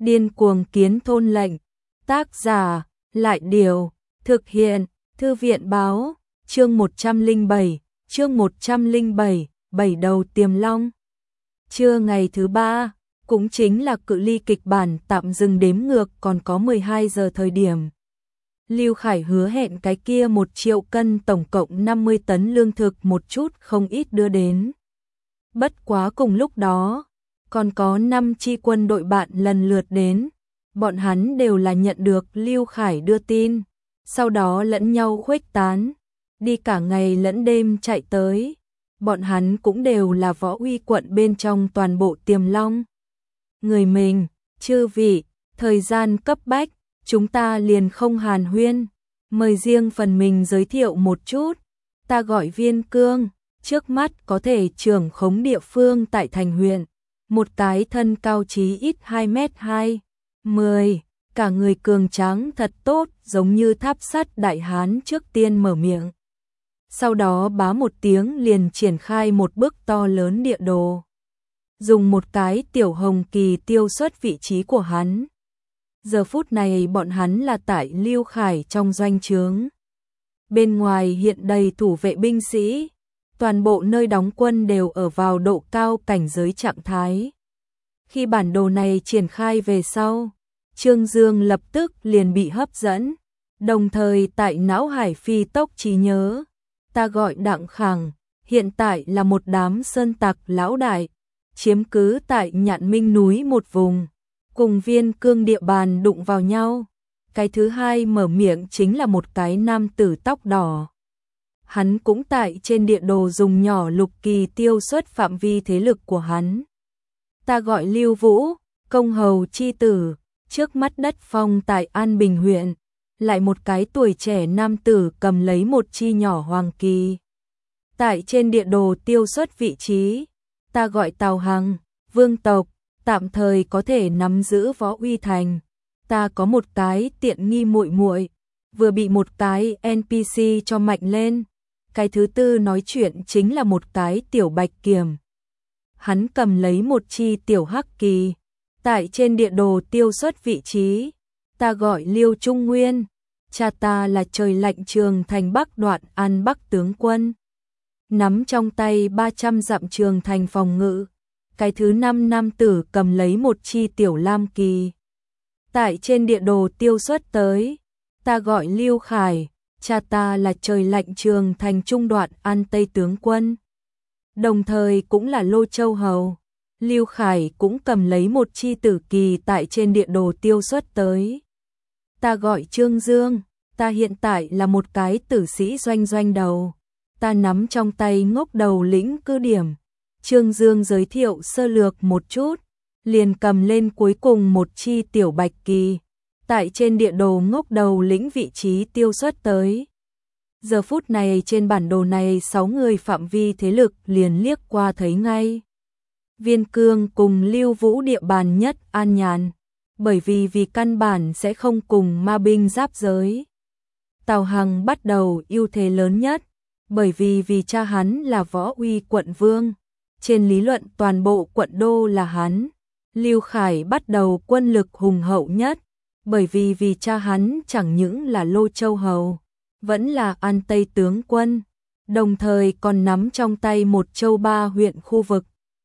Điên cuồng kiến thôn lệnh. Tác giả, Lại Điều. Thực hiện, Thư viện báo. Chương 107, chương 107, bảy đầu tiềm long. Trưa ngày thứ 3, cũng chính là cự ly kịch bản tạm dừng đếm ngược còn có 12 giờ thời điểm. Lưu Khải hứa hẹn cái kia 1 triệu cân tổng cộng 50 tấn lương thực một chút không ít đưa đến. Bất quá cùng lúc đó, còn có 5 chi quân đội bạn lần lượt đến. Bọn hắn đều là nhận được Lưu Khải đưa tin, sau đó lẫn nhau khuếch tán, đi cả ngày lẫn đêm chạy tới. Bọn hắn cũng đều là Võ Uy quận bên trong toàn bộ tiềm long. Người mình, chư vị, thời gian cấp bách, chúng ta liền không hàn huyên, mời riêng phần mình giới thiệu một chút. Ta gọi Viên Cương, trước mắt có thể trưởng khống địa phương tại thành huyện, một cái thân cao chí ít 2m2, cả người cường tráng thật tốt, giống như tháp sắt đại hán trước tiên mở miệng. Sau đó bá một tiếng liền triển khai một bức to lớn địa đồ. Dùng một cái tiểu hồng kỳ tiêu xuất vị trí của hắn. Giờ phút này bọn hắn là tại Lưu Khải trong doanh trướng. Bên ngoài hiện đầy thủ vệ binh sĩ, toàn bộ nơi đóng quân đều ở vào độ cao cảnh giới trạng thái. Khi bản đồ này triển khai về sau, Trương Dương lập tức liền bị hấp dẫn, đồng thời tại não hải phi tốc trí nhớ. Ta gọi Đặng Khẳng, hiện tại là một đám sơn tặc lão đại, chiếm cứ tại Nhạn Minh núi một vùng, cùng Viên Cương địa bàn đụng vào nhau. Cái thứ hai mở miệng chính là một cái nam tử tóc đỏ. Hắn cũng tại trên địa đồ dùng nhỏ lục kỳ tiêu xuất phạm vi thế lực của hắn. Ta gọi Lưu Vũ, công hầu chi tử, trước mắt đất phong tại An Bình huyện. Lại một cái tuổi trẻ nam tử cầm lấy một chi nhỏ hoàng kỳ. Tại trên địa đồ tiêu xuất vị trí, ta gọi Tào Hằng, vương tộc, tạm thời có thể nắm giữ Võ Uy thành. Ta có một cái tiện nghi muội muội, vừa bị một cái NPC cho mạnh lên. Cái thứ tư nói chuyện chính là một cái tiểu bạch kiểm. Hắn cầm lấy một chi tiểu hắc kỳ. Tại trên địa đồ tiêu xuất vị trí, ta gọi Liêu Trung Nguyên. Cha ta là trời lạnh Trường Thành Bắc đoạn An Bắc tướng quân, nắm trong tay 300 dặm Trường Thành phòng ngự. Cái thứ 5 nam tử cầm lấy một chi tiểu lam kỳ. Tại trên địa đồ tiêu xuất tới, ta gọi Lưu Khải, cha ta là trời lạnh Trường Thành Trung đoạn An Tây tướng quân, đồng thời cũng là Lô Châu hầu. Lưu Khải cũng cầm lấy một chi tử kỳ tại trên địa đồ tiêu xuất tới. Ta gọi Trương Dương, ta hiện tại là một cái tử sĩ doanh đầu. Ta nắm trong tay Ngốc Đầu lĩnh cứ điểm. Trương Dương giới thiệu sơ lược một chút, liền cầm lên cuối cùng một chi tiểu bạch kỳ. Tại trên địa đồ Ngốc Đầu lĩnh vị trí tiêu xuất tới. Giờ phút này trên bản đồ này 6 người phạm vi thế lực liền liếc qua thấy ngay. Viên Cương cùng Lưu Vũ địa bàn nhất an nhàn, bởi vì căn bản sẽ không cùng ma binh giáp giới. Tào Hằng bắt đầu ưu thế lớn nhất, bởi vì cha hắn là Võ Uy quận vương, trên lý luận toàn bộ quận đô là hắn. Lưu Khải bắt đầu quân lực hùng hậu nhất, bởi vì cha hắn chẳng những là Lô Châu hầu, vẫn là An Tây tướng quân, đồng thời còn nắm trong tay một châu 3 huyện khu vực.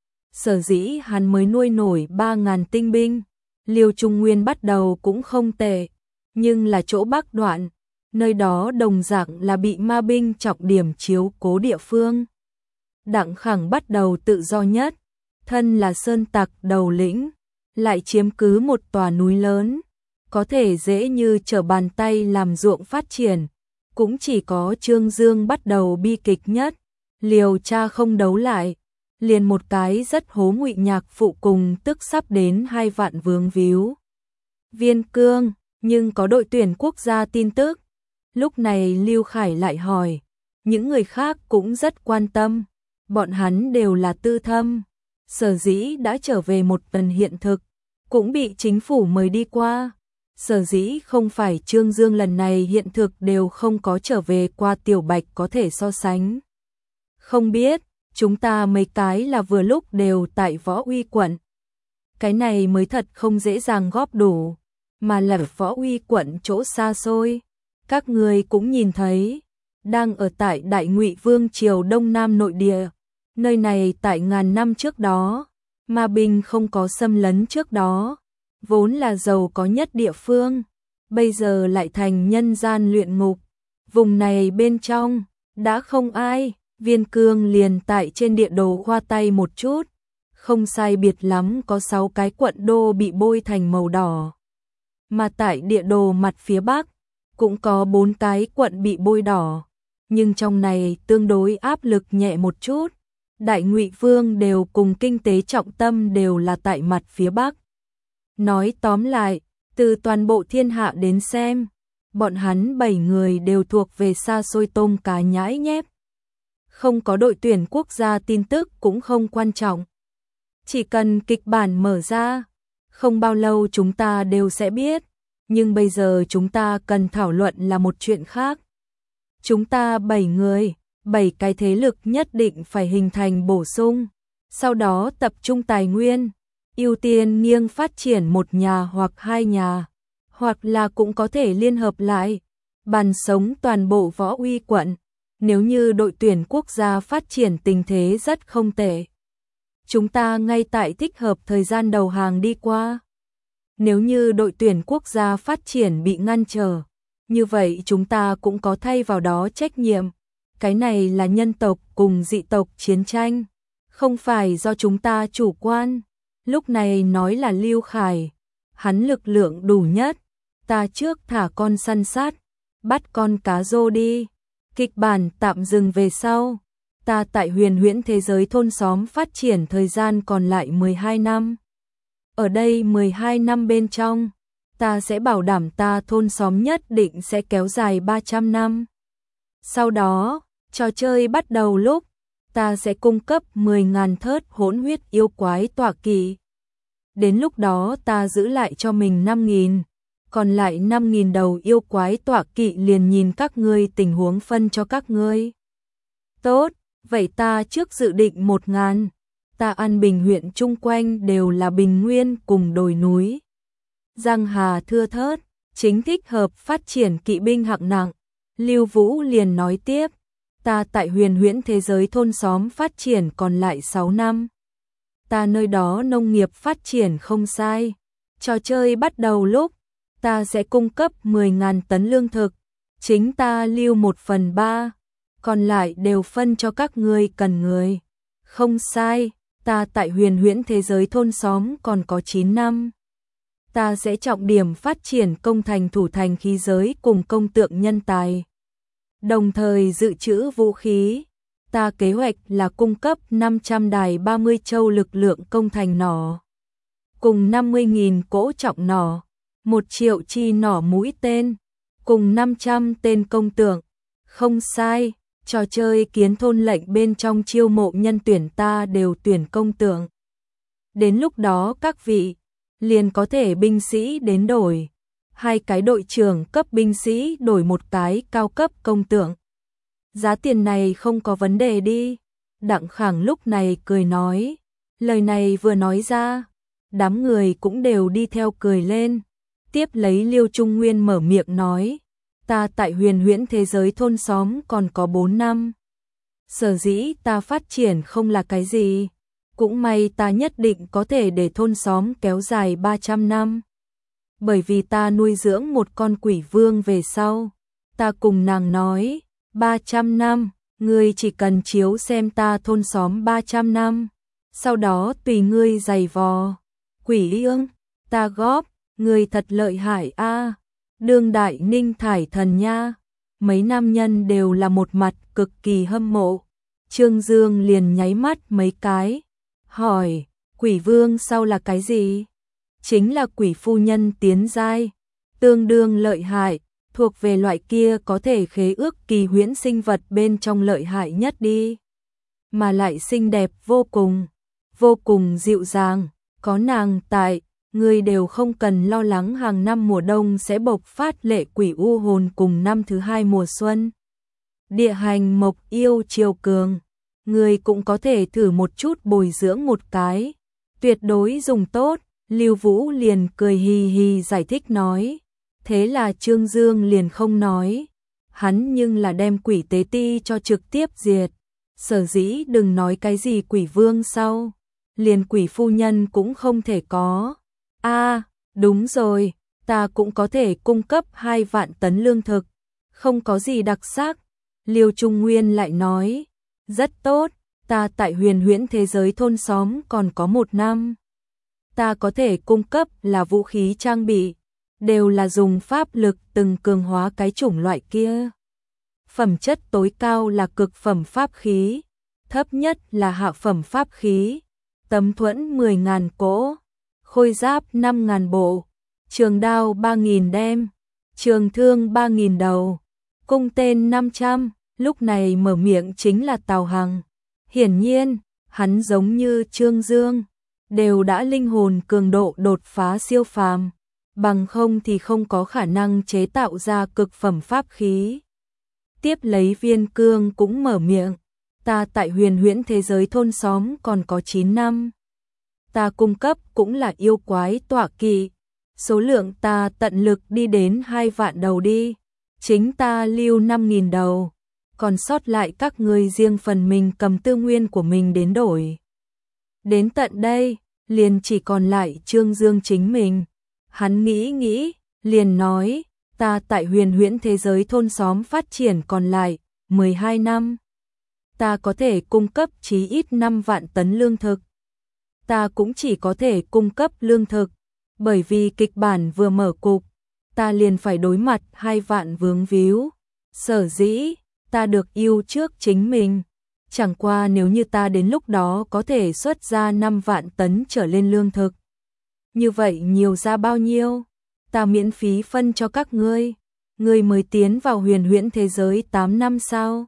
Sở dĩ hắn mới nuôi nổi 3.000 tinh binh. Liêu Trung Nguyên bắt đầu cũng không tệ, nhưng là chỗ Bắc đoạn, nơi đó đồng dạng là bị ma binh trọng điểm chiếu cố địa phương. Đặng Khẳng bắt đầu tự do nhất, thân là sơn tặc đầu lĩnh, lại chiếm cứ một tòa núi lớn, có thể dễ như trở bàn tay làm ruộng phát triển. Cũng chỉ có Trương Dương bắt đầu bi kịch nhất, liều cha không đấu lại, liền một cái rất hố Ngụy Nhạc phụ cùng tức sắp đến 2 vạn vướng víu. Viên Cương, nhưng có đội tuyển quốc gia tin tức. Lúc này Lưu Khải lại hỏi, những người khác cũng rất quan tâm, bọn hắn đều là tư thâm, sở dĩ đã trở về một tuần hiện thực, cũng bị chính phủ mời đi qua. Sở dĩ không phải Trương Dương lần này hiện thực đều không có trở về qua tiểu bạch có thể so sánh. Không biết, chúng ta mấy cái là vừa lúc đều tại Võ Uy quận. cái này mới thật không dễ dàng góp đủ, mà là Võ Uy quận chỗ xa xôi. Các người cũng nhìn thấy, đang ở tại Đại Ngụy Vương triều Đông Nam nội địa, nơi này tại ngàn năm trước đó, Ma Bình không có xâm lấn trước đó, vốn là giàu có nhất địa phương, bây giờ lại thành nhân gian luyện ngục. Vùng này bên trong đã không ai, Viên Cương liền tại trên địa đồ khoa tay một chút, không sai biệt lắm có 6 cái quận đô bị bôi thành màu đỏ. Mà tại địa đồ mặt phía bắc cũng có 4 cái quận bị bôi đỏ, nhưng trong này tương đối áp lực nhẹ một chút. Đại Ngụy Vương đều cùng kinh tế trọng tâm đều là tại mặt phía bắc. Nói tóm lại, từ toàn bộ thiên hạ đến xem, bọn hắn 7 người đều thuộc về xa xôi tôm cá nhãi nhép. Không có đội tuyển quốc gia tin tức cũng không quan trọng. Chỉ cần kịch bản mở ra, không bao lâu chúng ta đều sẽ biết. Nhưng bây giờ chúng ta cần thảo luận là một chuyện khác. Chúng ta 7 người, 7 cái thế lực nhất định phải hình thành bổ sung, sau đó tập trung tài nguyên, ưu tiên nghiêng phát triển một nhà hoặc 2 nhà, hoặc là cũng có thể liên hợp lại, bàn sống toàn bộ Võ Uy quận. Nếu như đội tuyển quốc gia phát triển tình thế rất không tệ, chúng ta ngay tại thích hợp thời gian đầu hàng đi qua. Nếu như đội tuyển quốc gia phát triển bị ngăn trở, như vậy chúng ta cũng có thay vào đó trách nhiệm. Cái này là nhân tộc cùng dị tộc chiến tranh, không phải do chúng ta chủ quan. Lúc này nói là Lưu Khải, hắn lực lượng đủ nhất, ta trước thả con săn sát, bắt con cá rô đi. Kịch bản tạm dừng về sau, ta tại huyền huyễn thế giới thôn xóm phát triển thời gian còn lại 12 năm. Ở đây 12 năm bên trong, ta sẽ bảo đảm ta thôn xóm nhất định sẽ kéo dài 300 năm. Sau đó, trò chơi bắt đầu lúc, ta sẽ cung cấp 10.000 thớt hỗn huyết yêu quái tọa kỵ. Đến lúc đó ta giữ lại cho mình 5.000, còn lại 5.000 đầu yêu quái tọa kỵ liền nhìn các ngươi tình huống phân cho các ngươi. Tốt, vậy ta trước dự định 1.000. Ta An Bình huyện chung quanh đều là bình nguyên cùng đồi núi. Giang hà thưa thớt, chính thích hợp phát triển kỵ binh hạng nặng. Lưu Vũ liền nói tiếp, ta tại huyền huyễn thế giới thôn xóm phát triển còn lại 6 năm. Ta nơi đó nông nghiệp phát triển không sai. Trò chơi bắt đầu lúc, ta sẽ cung cấp 10.000 tấn lương thực. Chính ta lưu 1/3, còn lại đều phân cho các ngươi cần người. Không sai, ta tại huyền huyễn thế giới thôn xóm còn có 9 năm. Ta sẽ trọng điểm phát triển công thành thủ thành khí giới cùng công tượng nhân tài. Đồng thời dự trữ vũ khí, ta kế hoạch là cung cấp 500 đài 30 châu lực lượng công thành nỏ, cùng 50.000 cỗ trọng nỏ, 1 triệu chi nỏ mũi tên, cùng 500 tên công tượng. Không sai, trò chơi kiến thôn lệnh bên trong chiêu mộ nhân tuyển ta đều tuyển công tượng. Đến lúc đó các vị liền có thể binh sĩ đến đổi. 2 cái đội trưởng cấp binh sĩ đổi 1 cái cao cấp công tượng. Giá tiền này không có vấn đề đi. Đặng Khảng lúc này cười nói. Lời này vừa nói ra, đám người cũng đều đi theo cười lên. Tiếp lấy Liêu Trung Nguyên mở miệng nói. Ta tại huyền huyễn thế giới thôn xóm còn có 4 năm. Sở dĩ ta phát triển không là cái gì. Cũng may ta nhất định có thể để thôn xóm kéo dài 300 năm. Bởi vì ta nuôi dưỡng một con quỷ vương về sau. Ta cùng nàng nói, 300 năm, ngươi chỉ cần chiếu xem ta thôn xóm 300 năm. Sau đó tùy ngươi giày vò. Quỷ ương, ta góp, ngươi thật lợi hại a. Đương đại Ninh Thải Thần nha. Mấy nam nhân đều là một mặt cực kỳ hâm mộ. Trương Dương liền nháy mắt mấy cái. Hỏi, quỷ vương sau là cái gì? Chính là quỷ phu nhân tiến giai, tương đương lợi hại, thuộc về loại kia có thể khế ước kỳ huyễn sinh vật bên trong lợi hại nhất đi. Mà lại xinh đẹp vô cùng dịu dàng, có nàng tại, người đều không cần lo lắng hàng năm mùa đông sẽ bộc phát lệ quỷ u hồn cùng năm thứ 2 mùa xuân. Địa hành mộc yêu chiều cường, người cũng có thể thử một chút bồi dưỡng một cái, tuyệt đối dùng tốt. Lưu Vũ liền cười hì hì giải thích nói. Thế là Trương Dương liền không nói. Hắn nhưng là đem Quỷ Tế Ti cho trực tiếp diệt. Sở dĩ đừng nói cái gì quỷ vương sau. Liền quỷ phu nhân cũng không thể có. Đúng rồi, ta cũng có thể cung cấp 2 vạn tấn lương thực. Không có gì đặc sắc. Liêu Trung Nguyên lại nói. Rất tốt, ta tại huyền huyễn thế giới thôn xóm còn có 1 năm. Ta có thể cung cấp là vũ khí trang bị. Đều là dùng pháp lực từng cường hóa cái chủng loại kia. Phẩm chất tối cao là cực phẩm pháp khí. Thấp nhất là hạ phẩm pháp khí. Tấm thuẫn 10.000 cỗ. Khôi giáp 5.000 bộ. Trường đao 3.000 đem. Trường thương 3.000 đầu. Cung tên 500. Lúc này mở miệng chính là Tào Hằng. Hiển nhiên, hắn giống như Trương Dương. Đều đã linh hồn cường độ đột phá siêu phàm. Bằng không thì không có khả năng chế tạo ra cực phẩm pháp khí. Tiếp lấy Viên Cương cũng mở miệng. Ta tại huyền huyễn thế giới thôn xóm còn có 9 năm. Ta cung cấp cũng là yêu quái tọa kỵ. Số lượng ta tận lực đi đến 2 vạn đầu đi. Chính ta lưu 5.000 đầu. Còn sót lại các ngươi riêng phần mình cầm tư nguyên của mình đến đổi. Đến tận đây, liền chỉ còn lại Trương Dương chính mình. Hắn nghĩ, liền nói, ta tại huyền huyễn thế giới thôn xóm phát triển còn lại 12 năm. Ta có thể cung cấp chí ít 5 vạn tấn lương thực. Ta cũng chỉ có thể cung cấp lương thực, bởi vì kịch bản vừa mở cục, ta liền phải đối mặt 2 vạn vướng víu. Sở dĩ, ta được yêu trước chính mình. Chẳng qua nếu như ta đến lúc đó có thể xuất ra 5 vạn tấn trở lên lương thực. Như vậy nhiều ra bao nhiêu? Ta miễn phí phân cho các ngươi. Ngươi mới tiến vào huyền huyễn thế giới 8 năm sao?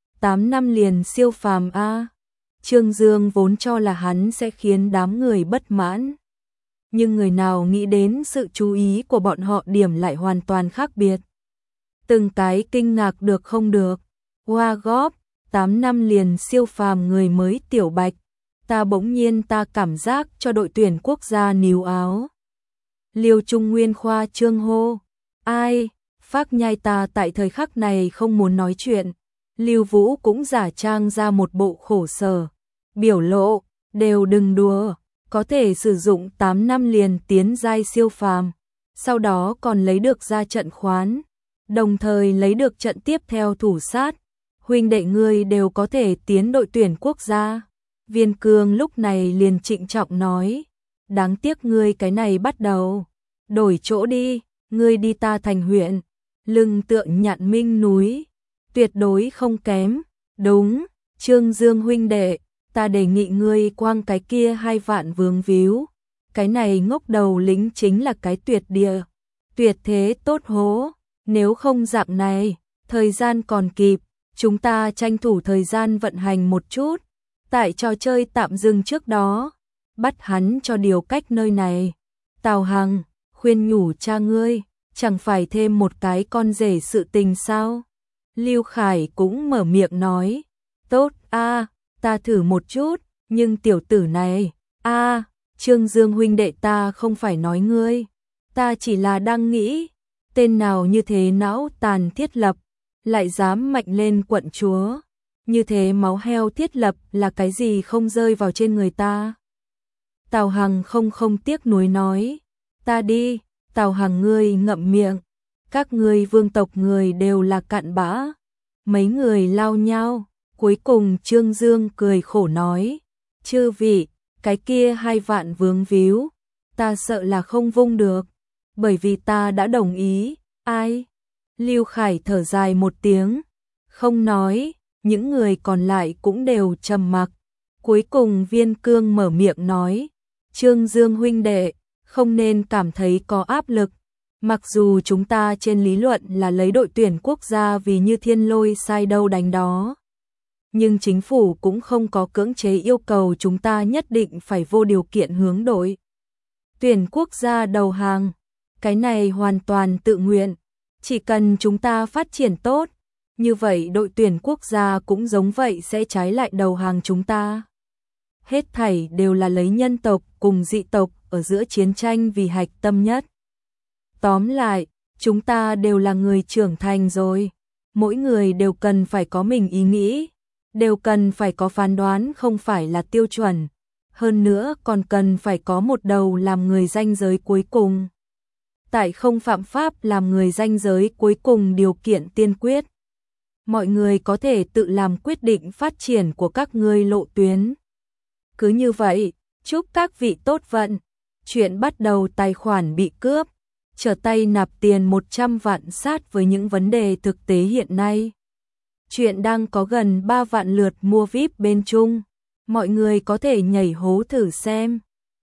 8 năm liền siêu phàm a. Trương Dương vốn cho là hắn sẽ khiến đám người bất mãn. Nhưng người nào nghĩ đến sự chú ý của bọn họ điểm lại hoàn toàn khác biệt. Từng cái kinh ngạc được không được. Hoa góp, 8 năm liền siêu phàm người mới Tiểu Bạch. Ta bỗng nhiên ta cảm giác cho đội tuyển quốc gia níu áo. Liêu Trung Nguyên khoa trương hô. Ai, Phác Nhai ta tại thời khắc này không muốn nói chuyện. Lưu Vũ cũng giả trang ra một bộ khổ sở. Biểu lộ, đều đừng đùa, có thể sử dụng 8 năm liền tiến giai siêu phàm. Sau đó còn lấy được ra trận khoán. Đồng thời lấy được trận tiếp theo thủ sát. Huynh đệ ngươi đều có thể tiến đội tuyển quốc gia. Viên Cương lúc này liền trịnh trọng nói. Đáng tiếc ngươi cái này bắt đầu. Đổi chỗ đi, ngươi đi ta thành huyện. Lưng tượng Nhạn Minh núi. Tuyệt đối không kém. Đúng, Trương Dương huynh đệ, ta đề nghị ngươi quang cái kia 2 vạn vướng víu. Cái này ngốc đầu lính chính là cái tuyệt địa. Tuyệt thế tốt hố. Nếu không dạng này, thời gian còn kịp. Chúng ta tranh thủ thời gian vận hành một chút. Tại trò chơi tạm dừng trước đó, bắt hắn cho điều cách nơi này. Tào Hằng, khuyên nhủ cha ngươi, chẳng phải thêm một cái con rể sự tình sao? Lưu Khải cũng mở miệng nói. Tốt a, ta thử một chút, nhưng tiểu tử này, Trương Dương huynh đệ ta không phải nói ngươi. Ta chỉ là đang nghĩ, tên nào như thế não tàn thiết lập, lại dám mạnh lên quận chúa. Như thế máu heo thiết lập là cái gì không rơi vào trên người ta. Tào Hằng không tiếc nuối nói. Ta đi, Tào Hằng ngươi ngậm miệng. Các ngươi vương tộc người đều là cặn bã. Mấy người lao nhau. Cuối cùng Trương Dương cười khổ nói. Chư vị, cái kia 2 vạn vướng víu. Ta sợ là không vung được. Bởi vì ta đã đồng ý. Ai? Lưu Khải thở dài một tiếng. Không nói. Những người còn lại cũng đều trầm mặc. Cuối cùng Viên Cương mở miệng nói. Trương Dương huynh đệ, không nên cảm thấy có áp lực. Mặc dù chúng ta trên lý luận là lấy đội tuyển quốc gia vì như thiên lôi sai đâu đánh đó. Nhưng chính phủ cũng không có cưỡng chế yêu cầu chúng ta nhất định phải vô điều kiện hướng đội tuyển quốc gia đầu hàng. Cái này hoàn toàn tự nguyện. Chỉ cần chúng ta phát triển tốt, như vậy đội tuyển quốc gia cũng giống vậy sẽ trái lại đầu hàng chúng ta. Hết thảy đều là lấy nhân tộc cùng dị tộc ở giữa chiến tranh vì hạch tâm nhất. Tóm lại, chúng ta đều là người trưởng thành rồi. Mỗi người đều cần phải có mình ý nghĩ, đều cần phải có phán đoán không phải là tiêu chuẩn. Hơn nữa còn cần phải có một đầu làm người ranh giới cuối cùng. Tại không phạm pháp làm người ranh giới cuối cùng điều kiện tiên quyết. Mọi người có thể tự làm quyết định phát triển của các ngươi lộ tuyến. Cứ như vậy, chúc các vị tốt vận. Chuyện bắt đầu tài khoản bị cướp, trở tay nạp tiền 100 vạn sát với những vấn đề thực tế hiện nay. Chuyện đang có gần 3 vạn lượt mua VIP bên Trung. Mọi người có thể nhảy hố thử xem.